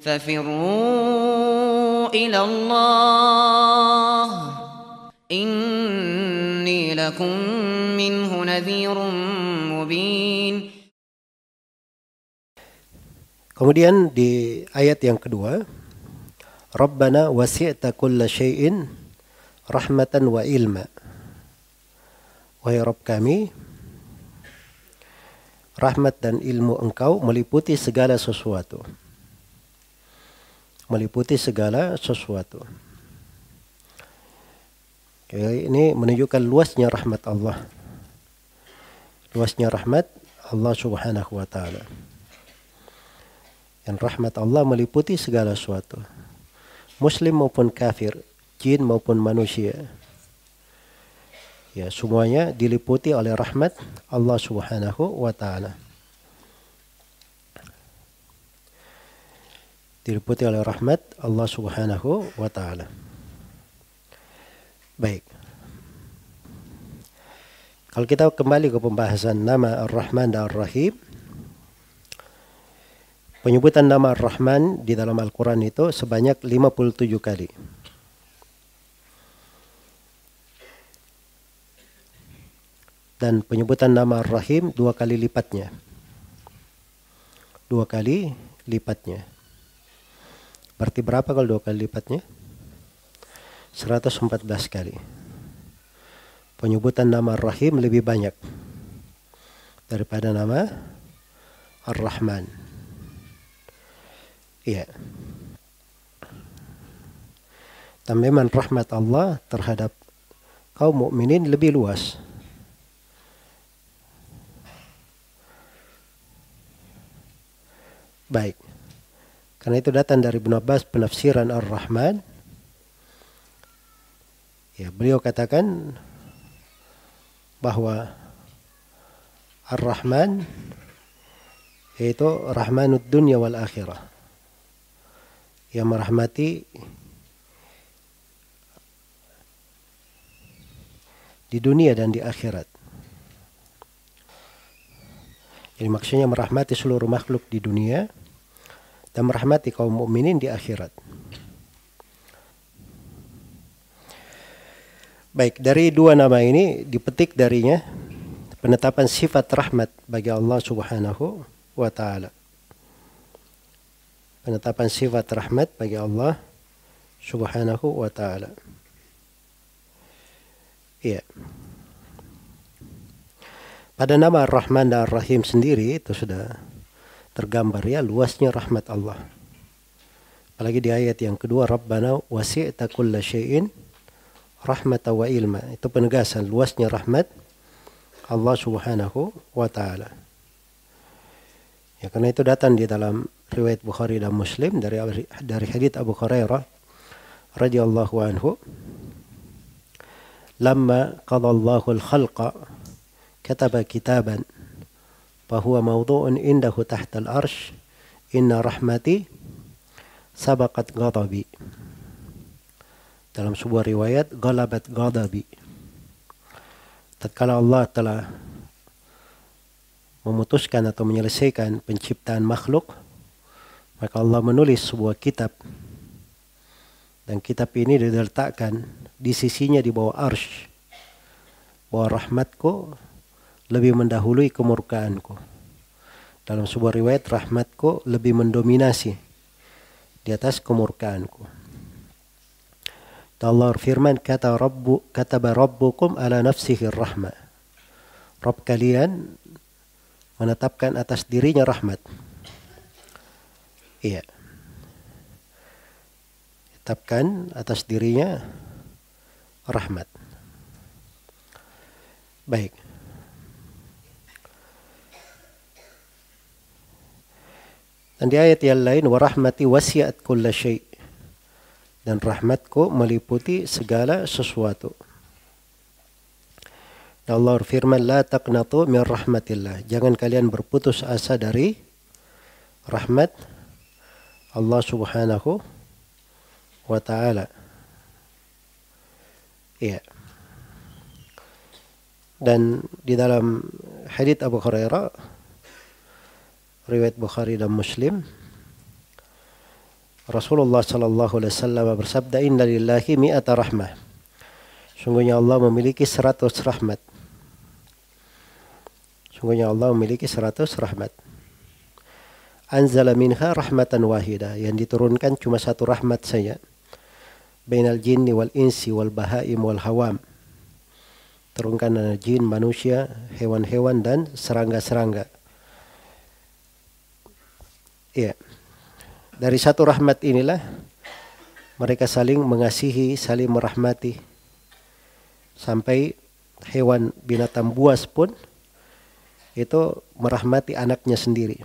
ففروا إلى الله إني لكم منه نذير مبين. Kemudian di ayat yang kedua, Rabbana wasi'ta kulla syai'in rahmatan wa ilma. Wahai Rabb kami, rahmat dan ilmu Engkau meliputi segala sesuatu. Meliputi segala sesuatu. Ini menunjukkan luasnya rahmat Allah. Luasnya rahmat Allah Subhanahu wa taala. Dan rahmat Allah meliputi segala sesuatu. Muslim maupun kafir, jin maupun manusia. Ya, semuanya diliputi oleh rahmat Allah Subhanahu wa taala. Diliputi oleh rahmat Allah Subhanahu wa taala. Baik. Kalau kita kembali ke pembahasan nama Ar-Rahman dan Ar-Rahim, penyebutan nama Ar-Rahman di dalam Al-Quran itu sebanyak 57 kali. Dan penyebutan nama Ar-Rahim 2 kali lipatnya. 2 kali lipatnya. Berarti berapa kalau 2 kali lipatnya? 114 kali. Penyebutan nama Ar-Rahim lebih banyak daripada nama Ar-Rahman. Iya. Dan memang rahmat Allah terhadap kaum mukminin lebih luas. Baik. Karena itu datang dari Ibnu Abbas penafsiran Ar-Rahman. Ya, beliau katakan bahwa Ar-Rahman yaitu rahmanud dunya wal akhirah. Yang merahmati di dunia dan di akhirat. Jadi maksudnya merahmati seluruh makhluk di dunia dan merahmati kaum mukminin di akhirat. Baik, dari 2 nama ini dipetik darinya penetapan sifat rahmat bagi Allah Subhanahu wa taala. Penetapan sifat rahmat bagi Allah Subhanahu wa taala. Iya. Pada nama Ar-Rahman dan Ar-Rahim sendiri itu sudah tergambar ya luasnya rahmat Allah. Apalagi di ayat yang kedua, Rabbana wasi'ta kulla syai'in rahmatan wa ilma. Itu penegasan luasnya rahmat Allah Subhanahu wa taala. Ya, karena itu datang di dalam riwayat Bukhari dan Muslim dari hadits Abu Hurairah radhiyallahu anhu, "Lamma qada Allahu al-khalqa kataba kitaban fa huwa mawdu'un indahu tahta al-arsh, inna rahmati sabaqat ghadabi." Dalam sebuah riwayat, "Ghalabat ghadabi." Tatkala Allah telah memutuskan atau menyelesaikan penciptaan makhluk, maka Allah menulis sebuah kitab. Dan kitab ini diletakkan di sisinya di bawah arsy. Bahwa rahmatku lebih mendahului kemurkaanku. Dalam sebuah riwayat, rahmatku lebih mendominasi di atas kemurkaanku. Dan Allah firman, kataba rabbukum ala nafsihi rahmah. Rabb kalian menetapkan atas dirinya rahmat. Iya. Tetapkan atas dirinya rahmat. Baik. Dan di ayat yang lain, wa rahmati wasi'at kulla syai'. Dan rahmatku meliputi segala sesuatu. Allah firman, la taqnatu min rahmatillah. Jangan kalian berputus asa dari rahmat Allah Subhanahu wa ta'ala. Iya. Dan di dalam hadits Abu Hurairah riwayat Bukhari dan Muslim, Rasulullah sallallahu alaihi wasallam bersabda, "Inna lillahi mi'ata rahmah." Sungguhnya Allah memiliki 100 rahmat. Sungguhnya Allah memiliki 100 rahmat. Anzala minha rahmatan wahidah, yang diturunkan cuma satu rahmat saja. Bainal jinni wal insi wal bahaim wal hawam. Turunkan dari jin, manusia, hewan-hewan dan serangga-serangga. Iya. Dari satu rahmat inilah mereka saling mengasihi, saling merahmati. Sampai hewan binatang buas pun itu merahmati anaknya sendiri.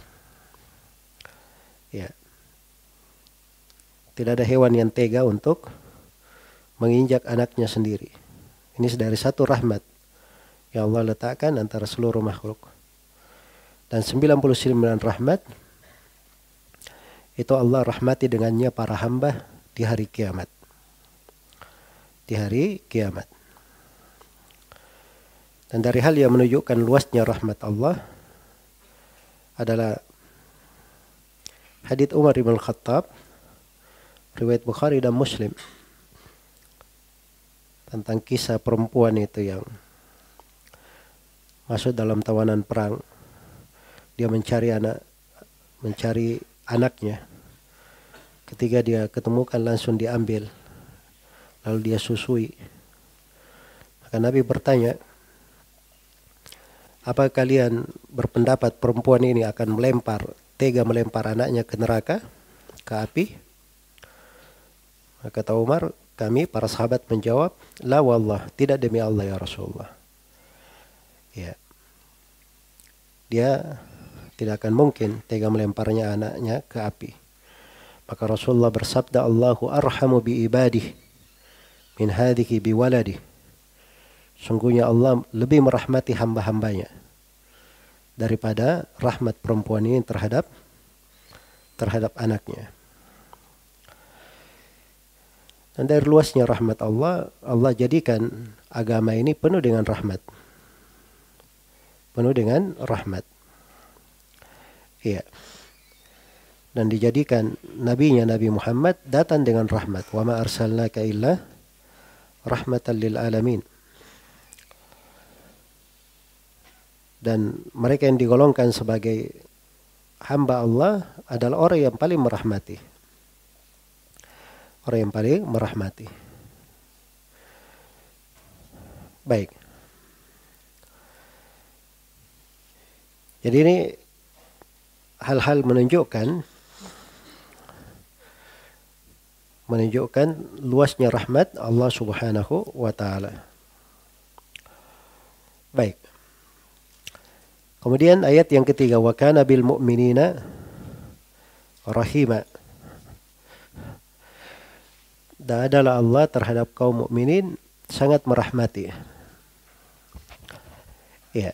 Ya. Tidak ada hewan yang tega untuk menginjak anaknya sendiri. Ini dari satu rahmat yang Allah letakkan antara seluruh makhluk. Dan 99 rahmat itu Allah rahmati dengannya para hamba di hari kiamat. Di hari kiamat. Dan dari hal yang menunjukkan luasnya rahmat Allah adalah hadits Umar bin Khattab, riwayat Bukhari dan Muslim, tentang kisah perempuan itu yang masuk dalam tawanan perang. Dia mencari anaknya. Ketika dia ketemukan langsung diambil, lalu dia susui. Maka Nabi bertanya, apa kalian berpendapat perempuan ini akan tega melempar anaknya ke neraka, ke api? Maka kata Umar, kami para sahabat menjawab, la wallah, tidak demi Allah ya Rasulullah. Ya. Dia tidak akan mungkin tega melemparnya anaknya ke api. Maka Rasulullah bersabda, Allahu arhamu bi ibadih min hadhihi bi waladih. Sungguhnya Allah lebih merahmati hamba-hambanya daripada rahmat perempuan ini terhadap anaknya. Dan dari luasnya rahmat Allah, Allah jadikan agama ini penuh dengan rahmat. Penuh dengan rahmat. Iya. Dan dijadikan nabinya Nabi Muhammad datang dengan rahmat. Wa ma arsalnaka illa rahmatan lil alamin. Dan mereka yang digolongkan sebagai hamba Allah adalah orang yang paling merahmati. Orang yang paling merahmati. Baik. Jadi ini hal-hal menunjukkan luasnya rahmat Allah Subhanahu wa taala. Baik. Kemudian ayat yang ketiga, wa kana bil mu'minina rahima. Dan adalah Allah terhadap kaum mukminin sangat merahmati. Ya.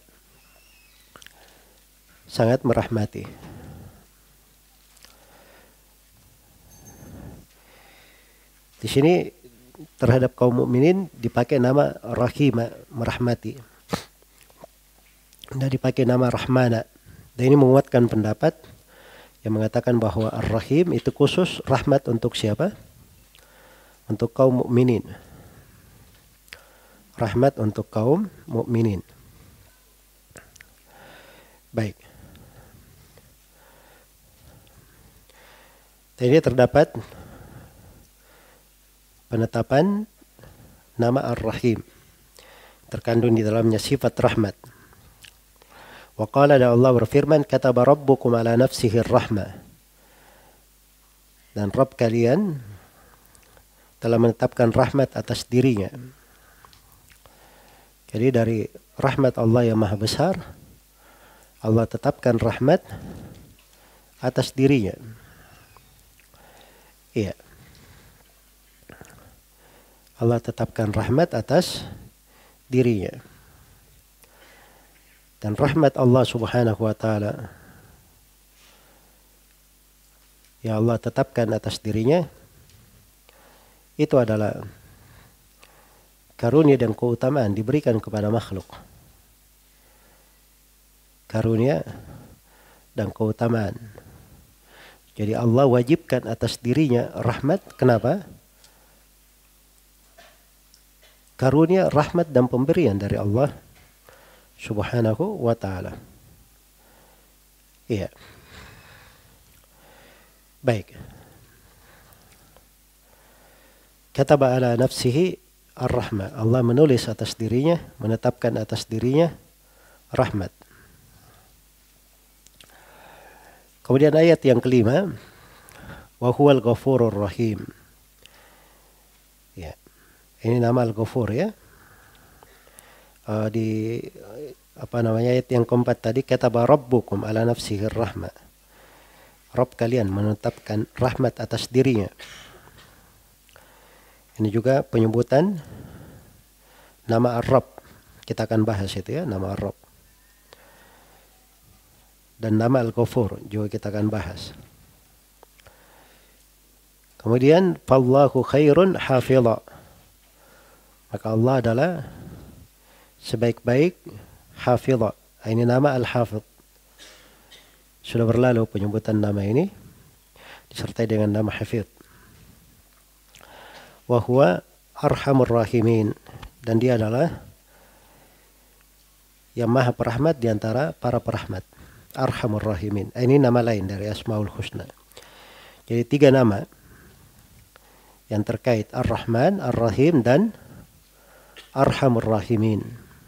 Sangat merahmati. Di sini terhadap kaum mukminin dipakai nama Rahima, merahmati. Dan dipakai nama Rahmana. Dan ini menguatkan pendapat yang mengatakan bahwa Ar-Rahim itu khusus rahmat untuk siapa? Untuk kaum mukminin. Rahmat untuk kaum mukminin. Baik. Dan ini terdapat penetapan nama Ar-Rahim. Terkandung di dalamnya sifat rahmat. Wa qala, dan Allah berfirman, kataba rabbukum ala nafsihi ar-rahmah. Dan Rabb kalian telah menetapkan rahmat atas dirinya. Jadi dari rahmat Allah yang maha besar, Allah tetapkan rahmat atas dirinya. Iya. Allah tetapkan rahmat atas dirinya. Dan rahmat Allah Subhanahu wa taala yang Allah tetapkan atas dirinya itu adalah karunia dan keutamaan diberikan kepada makhluk. Karunia dan keutamaan Jadi Allah wajibkan atas dirinya rahmat. Kenapa? Karunia, rahmat dan pemberian dari Allah Subhanahu wa ta'ala. Iya. Baik. Kataba ala nafsihi ar-rahmah. Allah menulis atas dirinya, menetapkan atas dirinya rahmat. Kemudian ayat yang kelima, wa huwal ghafurur rahim. Ya. Ini nama Al-Ghafur ya. Di ayat yang keempat tadi, kataba rabbukum ala nafsihi ar-rahmah. Rabb kalian menetapkan rahmat atas dirinya. Ini juga penyebutan nama Ar-Rabb. Kita akan bahas itu ya, nama Ar-Rabb. Dan nama Al-Ghafur juga kita akan bahas. Kemudian fallahu khairun hafidha. Maka Allah adalah sebaik-baik hafidha. Ini nama Al-Hafidh. Sudah berlalu penyebutan nama ini disertai dengan nama Hafidh. Wa huwa arhamur rahimin, dan dia adalah yang maha perahmat di antara para perahmat. Arhamur rahimin. Ini nama lain dari Asmaul Husna. Jadi 3 nama yang terkait Ar-Rahman, Ar-Rahim dan Arhamur Rahimin.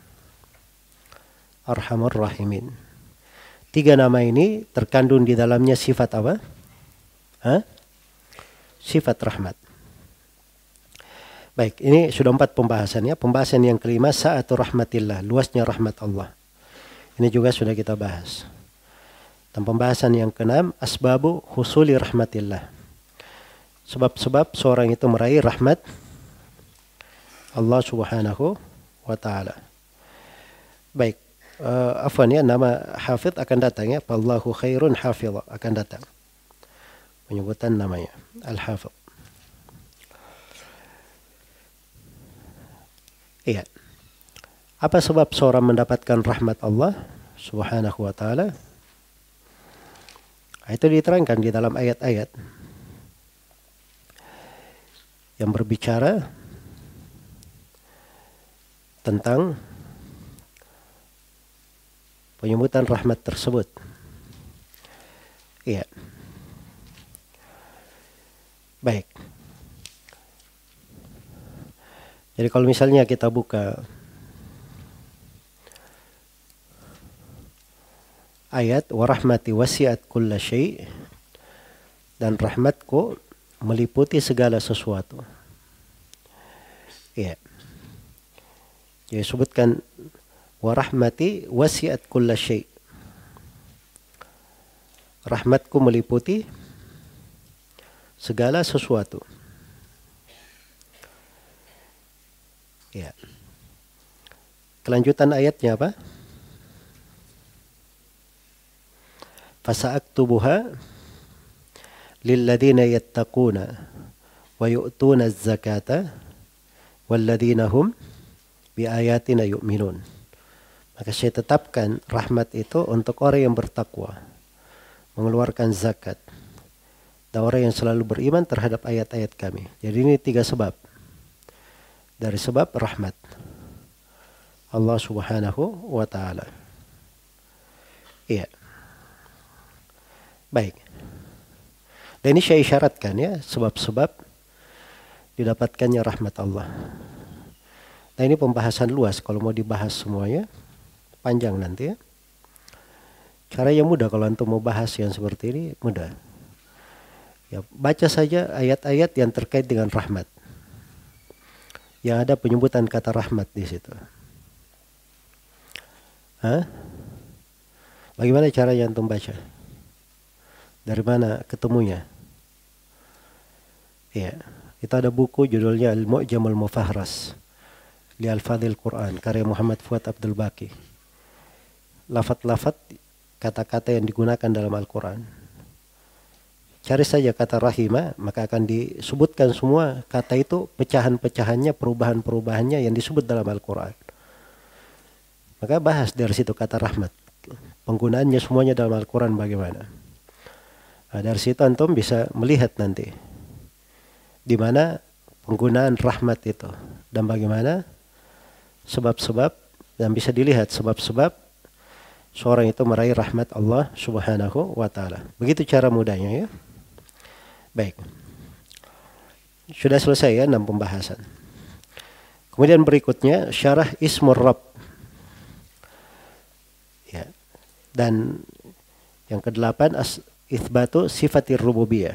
Arhamur Rahimin. 3 nama ini terkandung di dalamnya sifat apa? Sifat rahmat. Baik, ini sudah 4 pembahasannya. Pembahasan yang kelima, sa'atu rahmatillah, luasnya rahmat Allah. Ini juga sudah kita bahas. Dan pembahasan yang keenam, asbabu husuli rahmatillah. Sebab-sebab seorang itu meraih rahmat Allah Subhanahu wa ta'ala. Baik, afwan ya, nama Hafidh akan datang ya. Fallahu khairun hafidha akan datang. Penyebutan namanya Al-Hafidh. Iya. Apa sebab seorang mendapatkan rahmat Allah Subhanahu wa ta'ala? Itu diterangkan di dalam ayat-ayat yang berbicara tentang penyebutan rahmat tersebut. Iya. Baik. Jadi kalau misalnya kita buka ayat wa rahmati wasi'at kulla syai', dan rahmatku meliputi segala sesuatu. Iya. Jadi sebutkan wa rahmati wasi'at kulla syai'. Rahmatku meliputi segala sesuatu. Ya. Kelanjutan ayatnya apa? Fasa'aktubuha lilladina yattaquna wa yu'tuna az-zakata walladina hum biayatina yu'minun. Maka saya tetapkan rahmat itu untuk orang yang bertakwa, mengeluarkan zakat, dan orang yang selalu beriman terhadap ayat-ayat kami. Jadi ini 3 sebab. Dari sebab rahmat Allah Subhanahu wa ta'ala. Iya. Baik. Dan ini saya isyaratkan ya, sebab-sebab didapatkannya rahmat Allah. Nah ini pembahasan luas, kalau mau dibahas semuanya panjang nanti ya. Cara yang mudah kalau antum mau bahas yang seperti ini, mudah. Ya, baca saja ayat-ayat yang terkait dengan rahmat. Yang ada penyebutan kata rahmat di situ. Bagaimana cara yang antum baca? Dari mana ketemunya? Ya, itu ada buku judulnya Al-Mu'jamul Mufahras li Al-Fadhil Quran, karya Muhammad Fuad Abdul Baqi. Lafat-lafat kata-kata yang digunakan dalam Al-Quran. Cari saja kata rahimah, maka akan disebutkan semua kata itu, pecahan-pecahannya, perubahan-perubahannya yang disebut dalam Al-Quran. Maka bahas dari situ kata rahmat. Penggunaannya semuanya dalam Al-Quran bagaimana. Nah, dari situ antum bisa melihat nanti di mana penggunaan rahmat itu dan bagaimana sebab-sebab, dan bisa dilihat sebab-sebab seorang itu meraih rahmat Allah Subhanahu wa taala. Begitu cara mudahnya ya. Baik. Sudah selesai ya 6 pembahasan. Kemudian berikutnya syarah Ismur Rabb. Ya. Dan yang ke-8 itsbatu sifatir rububiyah.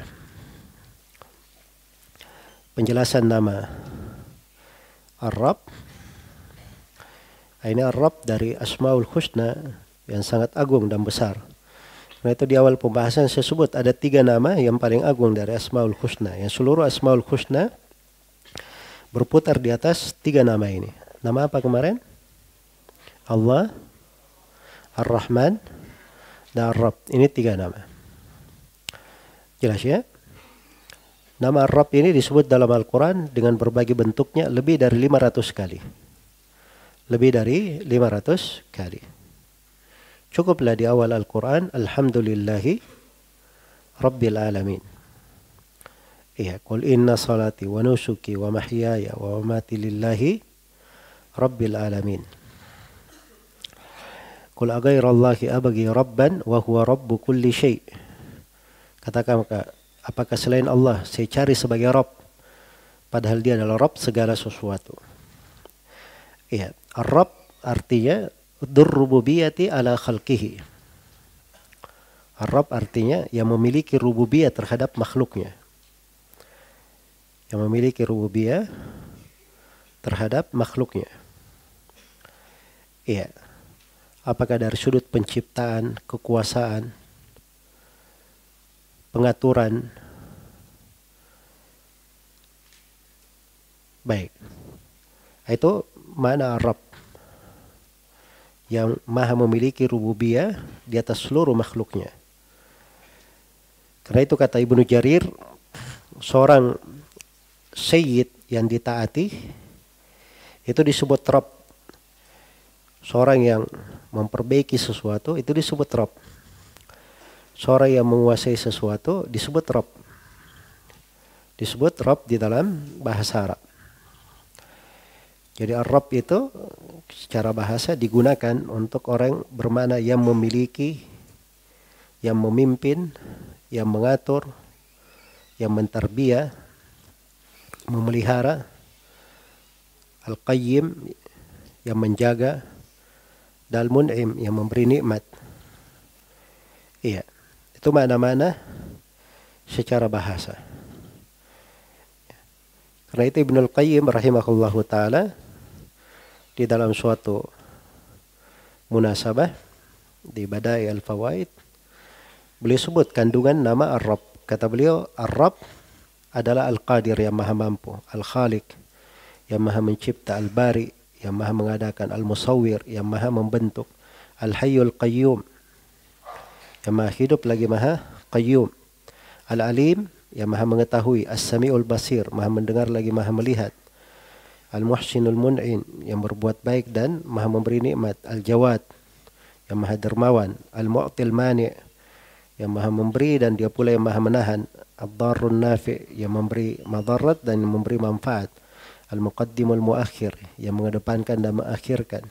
Penjelasan nama Ar-Rabb. Ini Ar-Rabb dari Asmaul Husna yang sangat agung dan besar. Karena itu di awal pembahasan saya sebut ada 3 nama yang paling agung dari Asmaul Husna. Yang seluruh Asmaul Husna berputar di atas 3 nama ini. Nama apa kemarin? Allah, Ar-Rahman, dan Ar-Rabb. Ini 3 nama. Jelas ya? Nama Ar-Rabb ini disebut dalam Al-Quran dengan berbagai bentuknya lebih dari 500 kali. Lebih dari 500 kali. Cukuplah di awal Al-Quran, Alhamdulillahi Rabbil Alamin. Iya, Qul inna salati wa nusuki wa mahyaya wa mamati lillahi Rabbil Alamin. Qul aghairallahi abghi rabban wa huwa rabbu kulli syai'. Katakan, apakah selain Allah saya cari sebagai Rabb, padahal dia adalah Rabb segala sesuatu. Iya, Ar-Rabb artinya dzur-rububiyyati ala khalqihi. Ar-Rabb artinya yang memiliki rububiyah terhadap makhluknya. Yang memiliki rububiyah terhadap makhluknya. Iya. Apakah dari sudut penciptaan, kekuasaan, pengaturan. Baik. Itu makna Ar-Rabb. Yang maha memiliki rububiyah di atas seluruh makhluknya. Karena itu kata Ibnu Jarir, seorang sayyid yang ditaati itu disebut Rabb. Seorang yang memperbaiki sesuatu itu disebut Rabb. Seorang yang menguasai sesuatu disebut Rabb. Disebut Rabb di dalam bahasa Arab. Jadi Ar-Rabb itu secara bahasa digunakan untuk orang bermakna yang memiliki, yang memimpin, yang mengatur, yang mentarbiyah, memelihara. Al-Qayyim yang menjaga, dan Al-Mun'im yang memberi nikmat. Iya, itu makna-makna secara bahasa. Karena itu Ibnu Al-Qayyim rahimahullahu taala di dalam suatu munasabah di Badai Al-Fawaid, beliau sebut kandungan nama Ar-Rabb. Kata beliau, Ar-Rabb adalah Al-Qadir yang maha mampu, Al-Khaliq yang maha mencipta, Al-Bari yang maha mengadakan, Al-Musawwir yang maha membentuk, Al-Hayyul Qayyum yang maha hidup lagi maha qayyum, Al-Alim yang maha mengetahui, As-Sami'ul Basir maha mendengar lagi maha melihat, Al-Muhsinul Mun'in yang berbuat baik dan maha memberi nikmat, Al-Jawad yang maha dermawan, Al-Mu'til Mani' yang maha memberi dan dia pula yang maha menahan, Ad-Darrun Nafi' yang memberi madarat dan yang memberi manfaat, Al-Muqaddimul Muakhir yang mengedepankan dan mengakhirkan,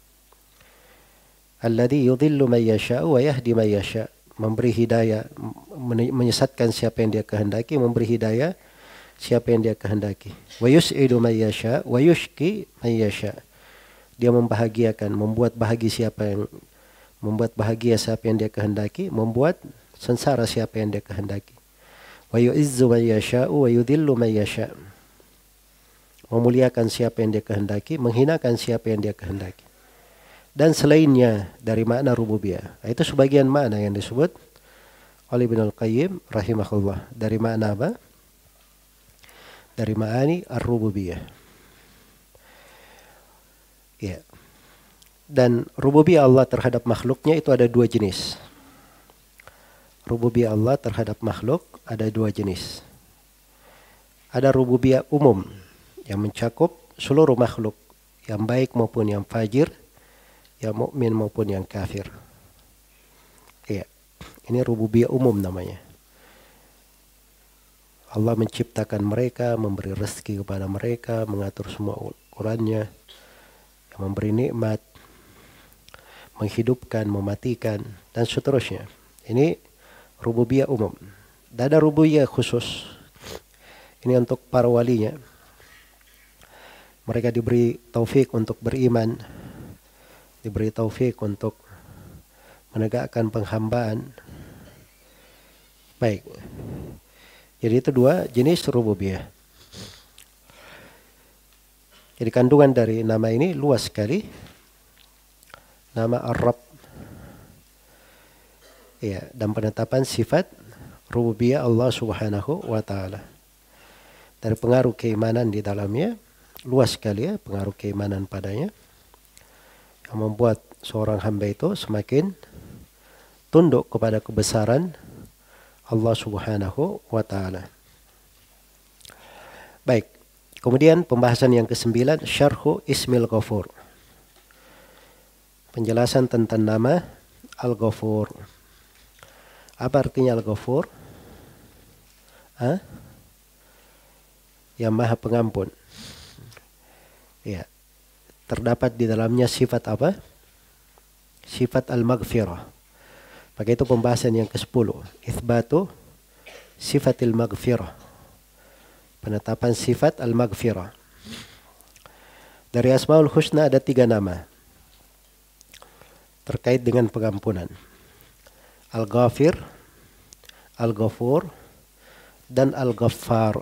Alladhi yudhillu man yasha'u wa yahdi man yasha', memberi hidayah, menyesatkan siapa yang dia kehendaki, memberi hidayah siapa yang dia kehendaki. Wa yus'idu man yasha' wa yushqi man yasha', dia membahagiakan, membuat bahagia siapa yang dia kehendaki, membuat sengsara siapa yang dia kehendaki. Wa yu'izzu man yasha'u wa yudhillu man yasha', memuliakan siapa yang dia kehendaki, menghinakan siapa yang dia kehendaki. Dan selainnya dari makna rububiyah. Itu sebagian makna yang disebut oleh Ibnu Al-Qayyim rahimahullah. Dari makna apa? Dari ma'ani ar-rububiyah. Ya. Dan rububiyah Allah terhadap makhluknya itu ada 2 jenis. Rububiyah Allah terhadap makhluk ada 2 jenis. Ada rububiyah umum yang mencakup seluruh makhluk, yang baik maupun yang fajir, yang mukmin maupun yang kafir. Iya, ini rububiyah umum namanya. Allah menciptakan mereka, memberi rezeki kepada mereka, mengatur semua ukurannya, memberi nikmat, menghidupkan, mematikan, dan seterusnya. Ini rububiyah umum. Dan ada rububiyah khusus. Ini untuk para walinya. Mereka diberi taufik untuk beriman, diberi taufik untuk menegakkan penghambaan. Baik. Jadi itu dua jenis rububiyah. Jadi kandungan dari nama ini luas sekali. Nama Ar-Rabb. Ya, dan penetapan sifat rububiyah Allah Subhanahu wa taala. Dari pengaruh keimanan di dalamnya luas sekali ya, pengaruh keimanan padanya yang membuat seorang hamba itu semakin tunduk kepada kebesaran Allah Subhanahu wa taala. Baik. Kemudian pembahasan yang ke-9, Syarhu Ismil Ghafur. Penjelasan tentang nama Al-Ghafur. Apa artinya Al-Ghafur? Yang Maha Pengampun. Ya. Terdapat di dalamnya sifat apa? Sifat Al-Maghfirah. Maka itu pembahasan yang ke-10. Itsbatu sifatil maghfirah. Penetapan sifat Al-Maghfirah. Dari Asmaul Husna ada 3 nama terkait dengan pengampunan. Al-Ghafir, Al-Ghafur, dan Al-Ghaffar.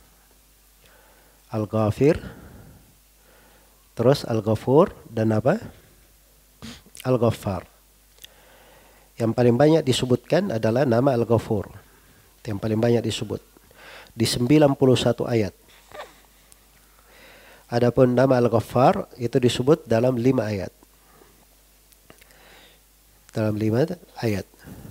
Al-Ghafir, terus Al-Ghafur, dan apa? Al-Ghaffar. Yang paling banyak disebutkan adalah nama Al-Ghafur. Yang paling banyak disebut. Di 91 ayat. Adapun nama Al-Ghaffar itu disebut dalam 5 ayat. Dalam 5 ayat.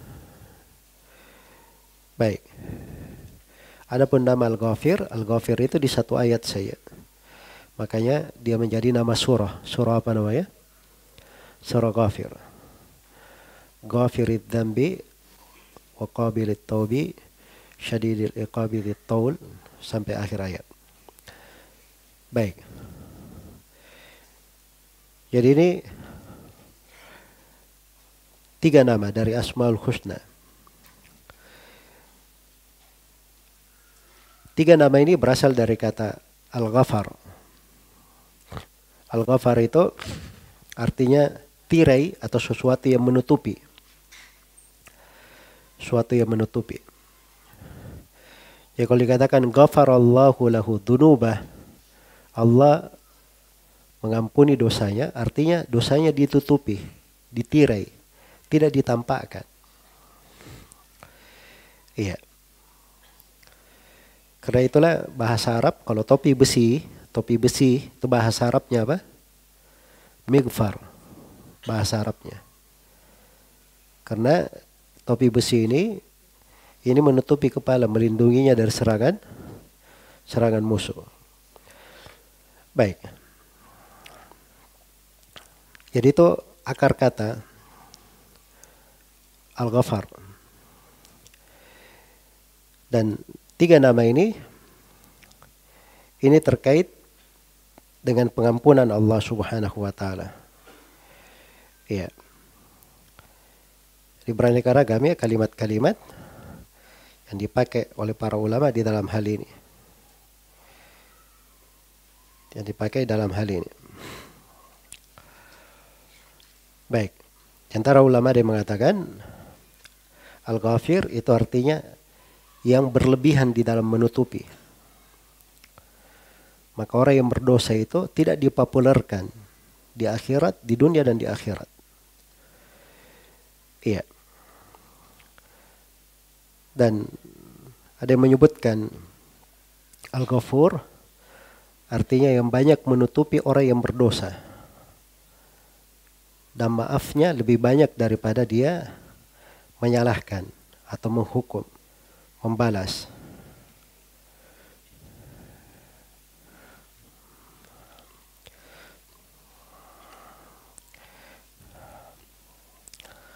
Baik. Adapun nama Al-Ghafir itu di 1 ayat saja. Makanya dia menjadi nama surah. Surah apa namanya? Surah Ghafir. Ghafirid dzambi wa qabilit taubi syadidil iqabi dzit taul sampai akhir ayat. Baik. Jadi ini 3 nama dari Asmaul Husna. 3 nama ini berasal dari kata Al-Ghafar. Al-Ghafar itu artinya tirai atau sesuatu yang menutupi. Suatu yang menutupi. Ya kalau dikatakan ghafarallahu lahu dzunubah, Allah mengampuni dosanya, artinya dosanya ditutupi, ditirai, tidak ditampakkan. Iya. Karena itulah bahasa Arab kalau topi besi itu bahasa Arabnya apa? Mighfar. Bahasa Arabnya. Karena topi besi ini menutupi kepala, melindunginya dari serangan musuh. Baik. Jadi itu akar kata Al-Ghafar. Dan 3 nama ini terkait dengan pengampunan Allah Subhanahu wa taala. Iya. Di beraneka ragam ya kalimat-kalimat yang dipakai oleh para ulama di dalam hal ini. Yang dipakai dalam hal ini. Baik. Antara ulama ada yang mengatakan Al-Ghafir itu artinya yang berlebihan di dalam menutupi. Maka orang yang berdosa itu tidak dipopulerkan di akhirat, di dunia dan di akhirat. Iya. Dan ada yang menyebutkan Al-Ghafur artinya yang banyak menutupi orang yang berdosa. Dan maafnya lebih banyak daripada dia menyalahkan atau menghukum, membalas.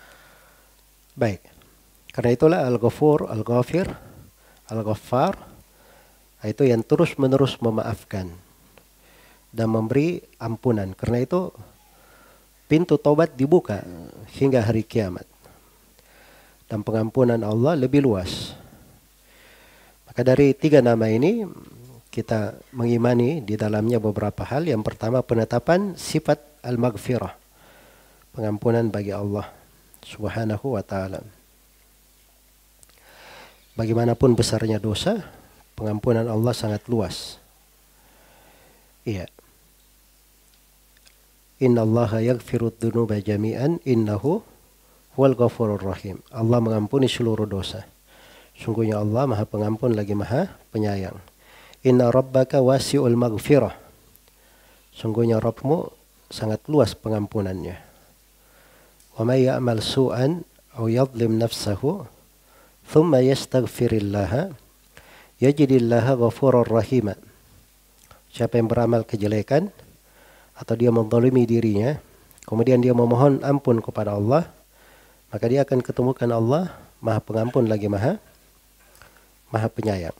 Baik. Karena itulah Al-Ghafur, Al-Ghafir, Al-Ghaffar Itu yang terus-menerus memaafkan dan memberi ampunan. Karena itu pintu taubat dibuka hingga hari kiamat. Dan pengampunan Allah lebih luas. Maka dari 3 nama ini kita mengimani di dalamnya beberapa hal. Yang pertama, penetapan sifat al-maghfirah, pengampunan bagi Allah Subhanahu wa ta'ala. Bagaimanapun besarnya dosa, pengampunan Allah sangat luas. Iya. Innallaha yaghfirud dzunuba jami'an innahu huwal ghafurur rahim. Allah mengampuni seluruh dosa. Sungguhnya Allah Maha Pengampun lagi Maha Penyayang. Inna rabbaka wasi'ul maghfirah. Sungguhnya Rabbmu sangat luas pengampunannya. Wa may ya'mal su'an aw yadhlim nafsahu thumma yastaghfirillaha yajidillaha ghafurur rahima. Siapa yang beramal kejelekan atau dia menzalimi dirinya, kemudian dia memohon ampun kepada Allah, maka dia akan ketemukan Allah Maha Pengampun lagi Maha Penyayang.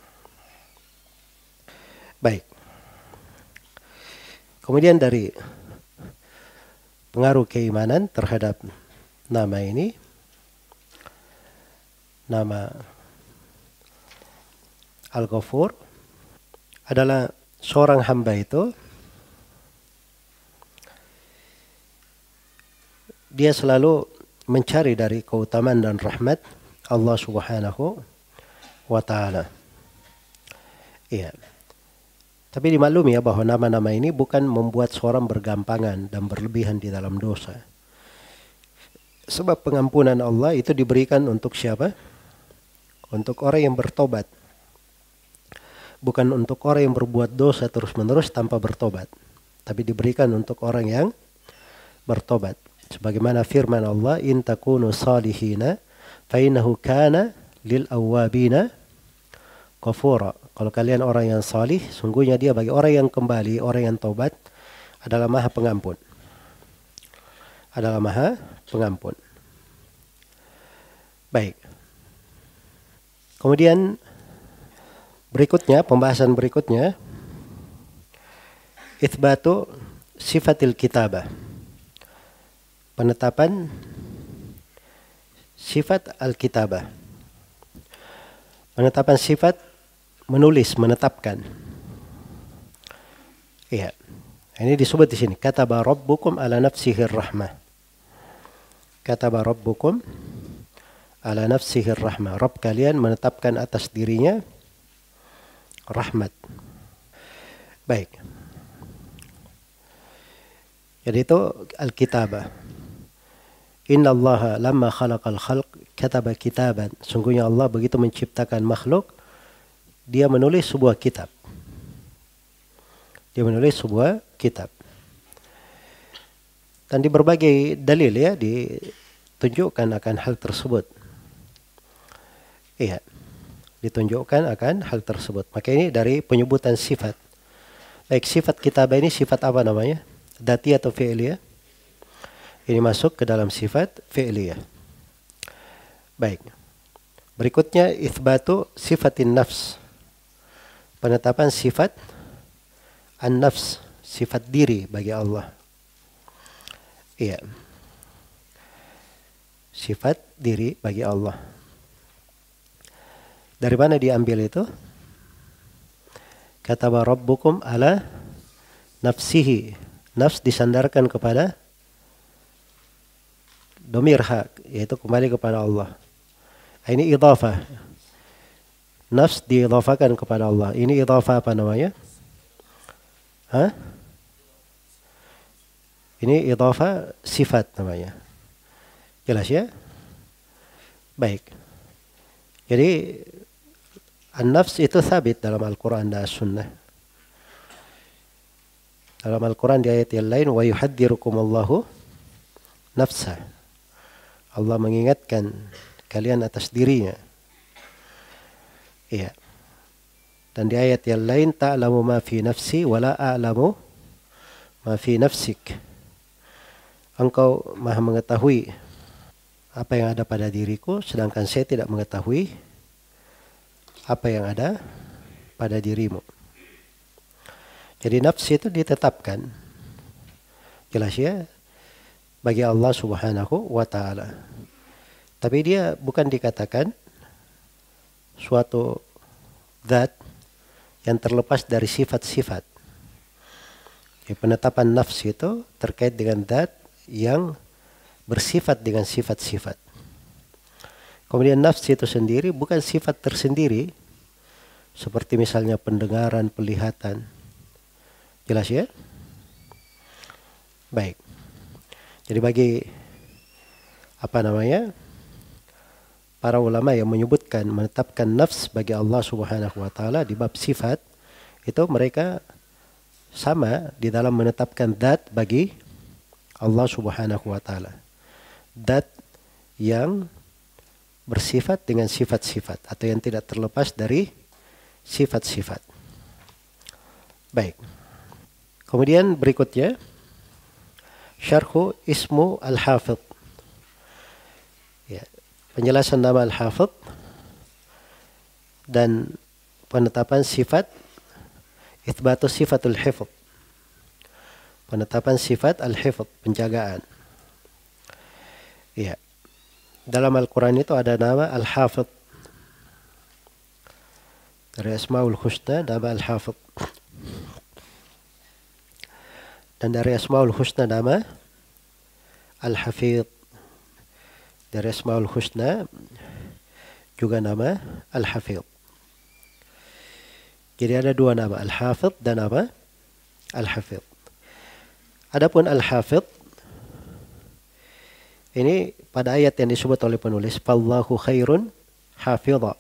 Baik. Kemudian dari pengaruh keimanan terhadap nama ini, nama Al-Ghafur adalah seorang hamba itu dia selalu mencari dari keutamaan dan rahmat Allah Subhanahu wa ta'ala. Iya. Tapi dimaklumi ya bahwa nama-nama ini bukan membuat seorang bergampangan dan berlebihan di dalam dosa. Sebab pengampunan Allah itu diberikan untuk siapa? Untuk orang yang bertobat. Bukan untuk orang yang berbuat dosa terus-menerus tanpa bertobat. Tapi diberikan untuk orang yang bertobat. Sebagaimana firman Allah, in takunu salihina fa innahu kana lil awwabina ghafura. Kalau kalian orang yang salih, sungguhnya dia bagi orang yang kembali, orang yang taubat adalah Maha Pengampun. Adalah Maha Pengampun. Baik. Kemudian berikutnya, pembahasan berikutnya, itsbatu sifatil kitabah. Penetapan sifat al-kitabah. Penetapan sifat menulis, menetapkan. Iya. Ini disebut di sini. Kataba rabbukum ala nafsihi rahmah. Kataba rabbukum ala nafsihi rahmah. Rabb kalian menetapkan atas dirinya rahmat. Baik. Jadi itu al-kitabah. Inna Allah lamma khalaqal khalq kataba kitaban. Sungguhnya Allah begitu menciptakan makhluk, dia menulis sebuah kitab. Dia menulis sebuah kitab. Dan di berbagai dalil ya ditunjukkan akan hal tersebut. Iya. Ditunjukkan akan hal tersebut. Maka ini dari penyebutan sifat. Baik, sifat kitabah ini sifat apa namanya? Dati atau fi'liyah? Ini masuk ke dalam sifat fi'liyah. Baik. Berikutnya itsbatu sifatin nafs. Penetapan sifat an-nafs, sifat diri bagi Allah. Iya. Sifat diri bagi Allah. Dari mana diambil itu? Kataba rabbukum ala nafsihi. Nafs disandarkan kepada domir hak, yaitu kembali kepada Allah. Ini idhafah. Nafs diidhafakan kepada Allah. Ini idhafah apa namanya? Hah? Ini idhafah sifat namanya. Jelas ya? Baik. Jadi an-nafs itu sabit dalam Al-Quran dan As-Sunnah. Dalam Al-Quran di ayat yang lain, wa yuhaddirukumullahu nafsah. Allah mengingatkan kalian atas dirinya. Iya. Dan di ayat yang lain, ta'lamu ma fi nafsi wa la a'lamu ma fi nafsik. Engkau Maha mengetahui apa yang ada pada diriku, sedangkan saya tidak mengetahui apa yang ada pada dirimu. Jadi nafs itu ditetapkan. Jelas ya, bagi Allah Subhanahu wa ta'ala. Tapi dia bukan dikatakan suatu zat yang terlepas dari sifat-sifat. Jadi penetapan nafs itu terkait dengan zat yang bersifat dengan sifat-sifat. Kemudian nafs itu sendiri bukan sifat tersendiri, seperti misalnya pendengaran, penglihatan. Jelas ya? Baik. Jadi bagi para ulama yang menyebutkan menetapkan nafs bagi Allah Subhanahu wa taala di bab sifat, itu mereka sama di dalam menetapkan zat bagi Allah Subhanahu wa taala. Zat yang bersifat dengan sifat-sifat atau yang tidak terlepas dari sifat-sifat. Baik. Kemudian berikutnya syarhu ismu al-hafidh. Ya, penjelasan nama al-hafidh dan penetapan sifat itsbatu sifatul hifdh. Penetapan sifat al-hifdh, penjagaan. Ya. Dalam Al-Quran itu ada nama Al-Hafidh. Dari Asmaul Husna, nama Al-Hafidh. Dan dari Asmaul Husna nama Al-Hafidh. Dari Asmaul Husna juga nama Al-Hafidh. Jadi ada dua nama, Al-Hafidh dan nama Al-Hafidh. Adapun Al-Hafidh ini pada ayat yang disebut oleh penulis, Fallahu khairun hafidha.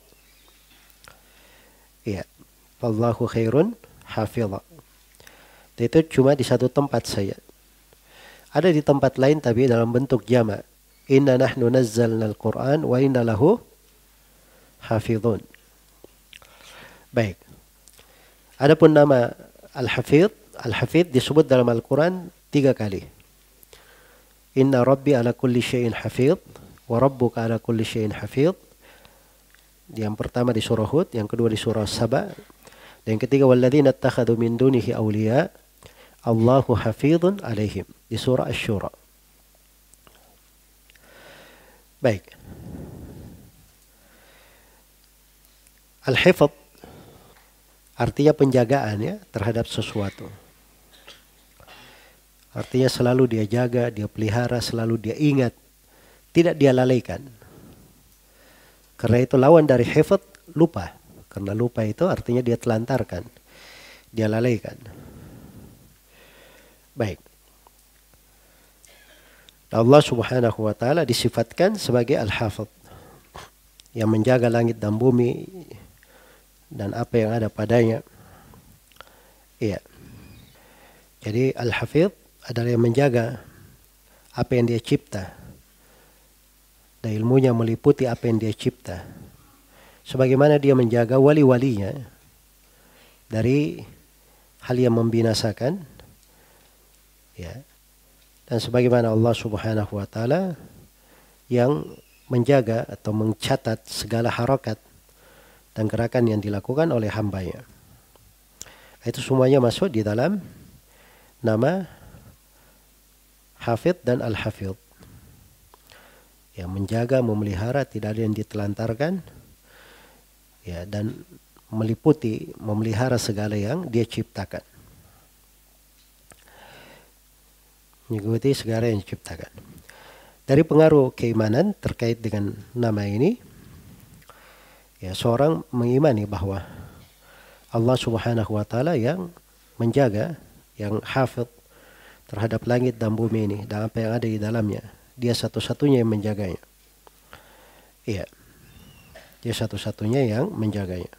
Iya, Fallahu khairun hafidha. Itu cuma di satu tempat saja. Ada di tempat lain tapi dalam bentuk jama'. Inna nahnu nazzalna al-Qur'an wa inna lahu hafidhun. Baik. Adapun nama Al-Hafidh, Al-Hafidh disebut dalam Al-Quran 3 kali. Inna rabbi ala kulli syai'in hafidh wa rabbuka ala kulli syai'in hafidh. Yang pertama di surah Hud, yang kedua di surah Saba, dan yang ketiga walladzina ittakhadhu min dunihi awliya Allahu hafidhun alaihim di surah Asy-Syura. Baik. Al-hifdh artinya penjagaan ya terhadap sesuatu. Artinya selalu dia jaga, dia pelihara, selalu dia ingat. Tidak dia lalaikan. Karena itu lawan dari hifdh, lupa. Karena lupa itu artinya dia telantarkan. Dia lalaikan. Baik. Allah Subhanahu wa ta'ala disifatkan sebagai Al-Hafidh. Yang menjaga langit dan bumi dan apa yang ada padanya. Iya. Jadi Al-Hafidh adalah yang menjaga apa yang dia cipta. Dan ilmunya meliputi apa yang dia cipta. Sebagaimana dia menjaga wali-walinya dari hal yang membinasakan. Ya. Dan sebagaimana Allah Subhanahu wa ta'ala yang menjaga atau mencatat segala harakat dan gerakan yang dilakukan oleh hambanya. Itu semuanya masuk di dalam nama Hafidh dan Al-Hafidh. Yang menjaga, memelihara, tidak ada yang ditelantarkan. Ya, dan meliputi, memelihara segala yang dia ciptakan. Mengikuti segala yang diciptakan. Dari pengaruh keimanan terkait dengan nama ini, ya seorang mengimani bahwa Allah Subhanahu wa ta'ala yang menjaga, yang hafidh terhadap langit dan bumi ini dan apa yang ada di dalamnya. Dia satu-satunya yang menjaganya. Iya. Dia satu-satunya yang menjaganya.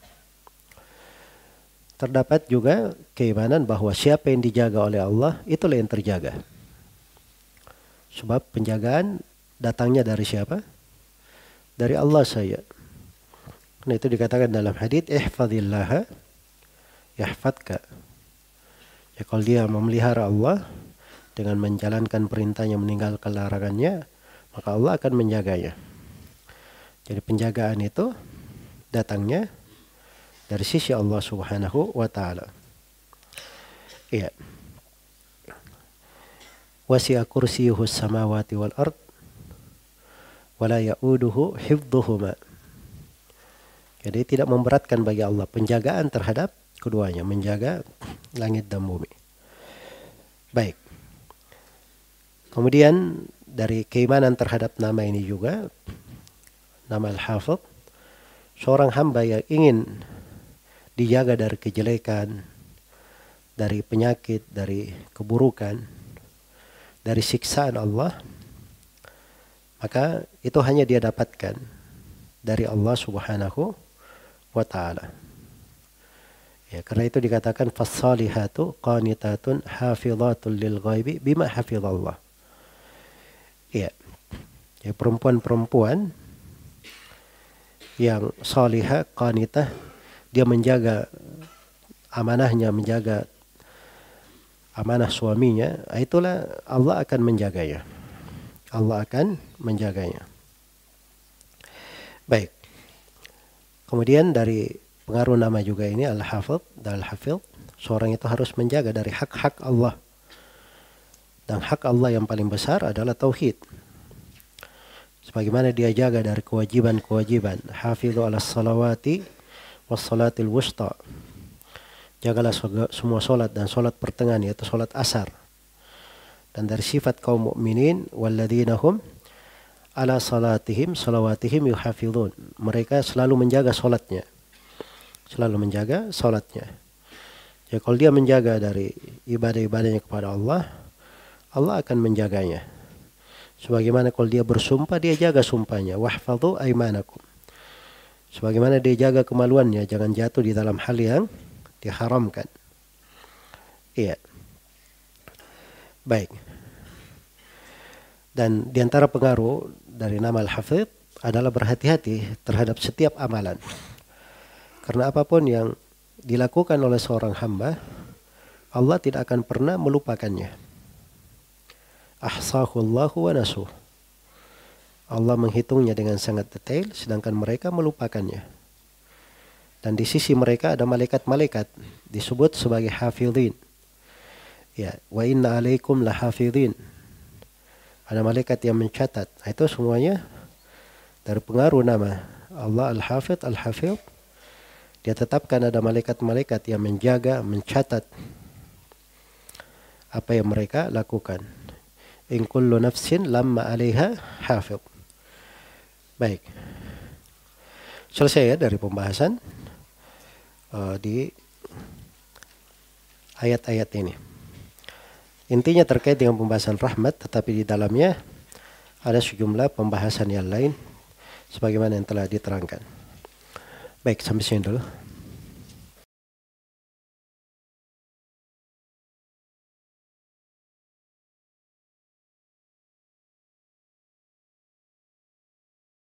Terdapat juga keimanan bahwa siapa yang dijaga oleh Allah, itulah yang terjaga. Sebab penjagaan datangnya dari siapa? Dari Allah saja. Karena itu dikatakan dalam hadits, ihfazillaha yahfadka. Ya, kalau dia memelihara Allah dengan menjalankan perintahnya, meninggalkan larangannya, maka Allah akan menjaganya. Jadi penjagaan itu datangnya dari sisi Allah Subhanahu wa taala. Iya. Wasi'a kursiyyuhu samawati wal ard wa la ya'uduhu hifdhuhuma. Jadi tidak memberatkan bagi Allah penjagaan terhadap keduanya, menjaga langit dan bumi. Baik. Kemudian dari keimanan terhadap nama ini juga, nama Al-Hafidh, seorang hamba yang ingin dijaga dari kejelekan, dari penyakit, dari keburukan, dari siksaan Allah, maka itu hanya dia dapatkan dari Allah Subhanahu wa ta'ala. Ya, karena itu dikatakan fassalihatu qanitatun hafizatun lil ghaibi bima hafizallah. Ya. Ya, perempuan-perempuan yang salihah, qanitah, dia menjaga amanahnya, menjaga amanah suaminya, itulah Allah akan menjaganya. Allah akan menjaganya. Baik. Kemudian dari pengaruh nama juga ini Al-Hafidh dan Al-Hafidh, seorang itu harus menjaga dari hak-hak Allah. Dan hak Allah yang paling besar adalah tauhid. Sebagaimana dia jaga dari kewajiban-kewajiban. Hafidhu ala salawati was salatil wusta. Jagalah semua solat dan solat pertengahan, yaitu solat asar. Dan dari sifat kaum mukminin, walladzina hum ala salatihim salawatihim yuhafidhun. Mereka selalu menjaga solatnya. Selalu menjaga solatnya. Ya, kalau dia menjaga dari ibadah-ibadahnya kepada Allah, Allah akan menjaganya. Sebagaimana kalau dia bersumpah, dia jaga sumpahnya. Wahfadhu aimanakum. Sebagaimana dia jaga kemaluannya, jangan jatuh di dalam hal yang diharamkan. Iya. Baik. Dan diantara pengaruh dari nama Al-Hafidh adalah berhati-hati terhadap setiap amalan. Karena apapun yang dilakukan oleh seorang hamba, Allah tidak akan pernah melupakannya. Ahsahullahu wa nasuh. Allah menghitungnya dengan sangat detail, sedangkan mereka melupakannya. Dan di sisi mereka ada malaikat-malaikat disebut sebagai hafidhin. Ya, wa inna alaikum lahafidhin. Ada malaikat yang mencatat. Itu semuanya dari pengaruh nama Allah Al-Hafidh, Al-Hafidh. Dia tetapkan ada malaikat-malaikat yang menjaga, mencatat apa yang mereka lakukan. In kullu nafsin lamma 'alaiha hafidh. Baik. Selesai ya dari pembahasan di ayat-ayat ini. Intinya terkait dengan pembahasan rahmat, tetapi di dalamnya ada sejumlah pembahasan yang lain sebagaimana yang telah diterangkan. Baik, sampai sini dulu.